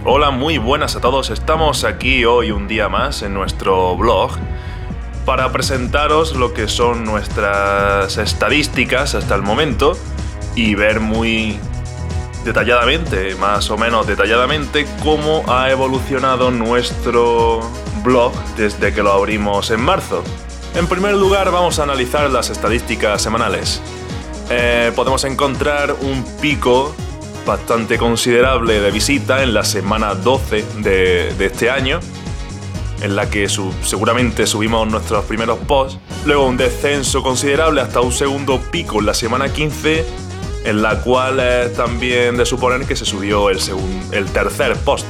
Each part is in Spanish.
Hola, muy buenas a todos. Estamos aquí hoy un día más en nuestro blog para presentaros lo que son nuestras estadísticas hasta el momento y ver muy detalladamente, más o menos detalladamente, cómo ha evolucionado nuestro blog desde que lo abrimos en marzo. En primer lugar, vamos a analizar las estadísticas semanales. Podemos encontrar un pico bastante considerable de visita en la semana 12 de este año, en la que seguramente subimos nuestros primeros posts, luego un descenso considerable hasta un segundo pico en la semana 15, en la cual es también de suponer que se subió el tercer post,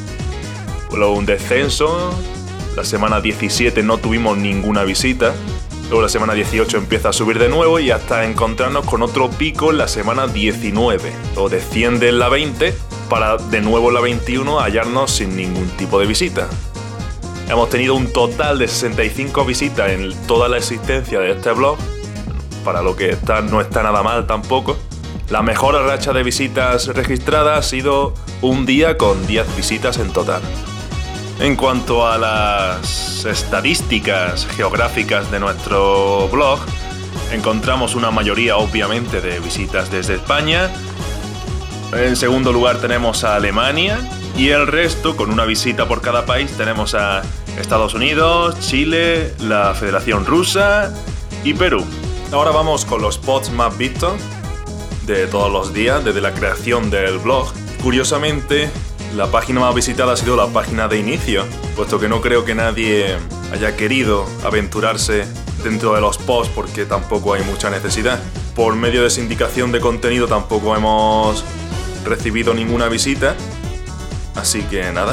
luego un descenso, la semana 17 no tuvimos ninguna visita, luego la semana 18 empieza a subir de nuevo y hasta encontrarnos con otro pico en la semana 19. Luego desciende en la 20 para de nuevo en la 21 hallarnos sin ningún tipo de visita. Hemos tenido un total de 65 visitas en toda la existencia de este blog, para lo que no está nada mal tampoco. La mejor racha de visitas registrada ha sido un día con 10 visitas en total. En cuanto a las estadísticas geográficas de nuestro blog, encontramos una mayoría obviamente de visitas desde España. En segundo lugar tenemos a Alemania y el resto, con una visita por cada país, tenemos a Estados Unidos, Chile, la Federación Rusa y Perú. Ahora vamos con los posts más vistos de todos los días desde la creación del blog. Curiosamente, la página más visitada ha sido la página de inicio, puesto que no creo que nadie haya querido aventurarse dentro de los posts porque tampoco hay mucha necesidad. Por medio de sindicación de contenido tampoco hemos recibido ninguna visita, así que nada.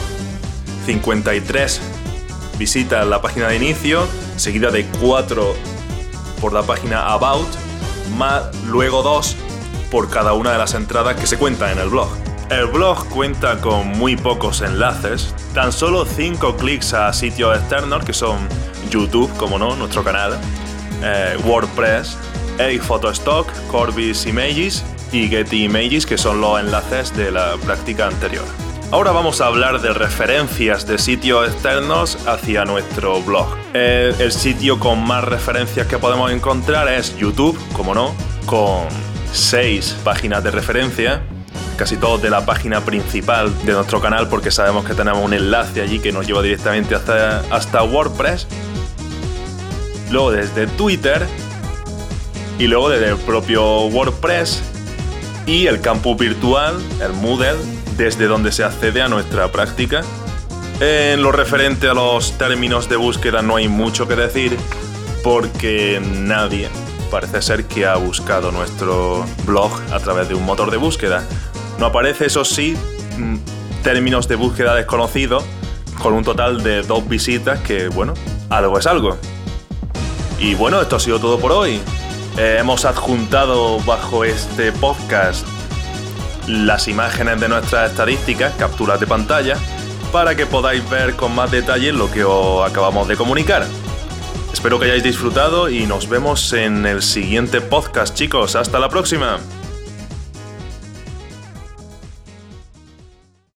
53 visitas en la página de inicio, seguida de 4 por la página About, más luego 2 por cada una de las entradas que se cuentan en el blog. El blog cuenta con muy pocos enlaces, tan solo 5 clics a sitios externos que son YouTube, como no, nuestro canal, WordPress, Edit Photostock, Corbis Images y Getty Images, que son los enlaces de la práctica anterior. Ahora vamos a hablar de referencias de sitios externos hacia nuestro blog. El sitio con más referencias que podemos encontrar es YouTube, como no, con 6 páginas de referencia, casi todos de la página principal de nuestro canal, porque sabemos que tenemos un enlace allí que nos lleva directamente hasta WordPress. Luego desde Twitter y luego desde el propio WordPress y el campus virtual, el Moodle, desde donde se accede a nuestra práctica. En lo referente a los términos de búsqueda no hay mucho que decir, porque nadie parece ser que ha buscado nuestro blog a través de un motor de búsqueda. No aparece, eso sí, términos de búsqueda desconocidos, con un total de 2 visitas, que bueno, algo es algo. Y bueno, esto ha sido todo por hoy. Hemos adjuntado bajo este podcast las imágenes de nuestras estadísticas, capturas de pantalla, para que podáis ver con más detalle lo que os acabamos de comunicar. Espero que hayáis disfrutado y nos vemos en el siguiente podcast, chicos. ¡Hasta la próxima!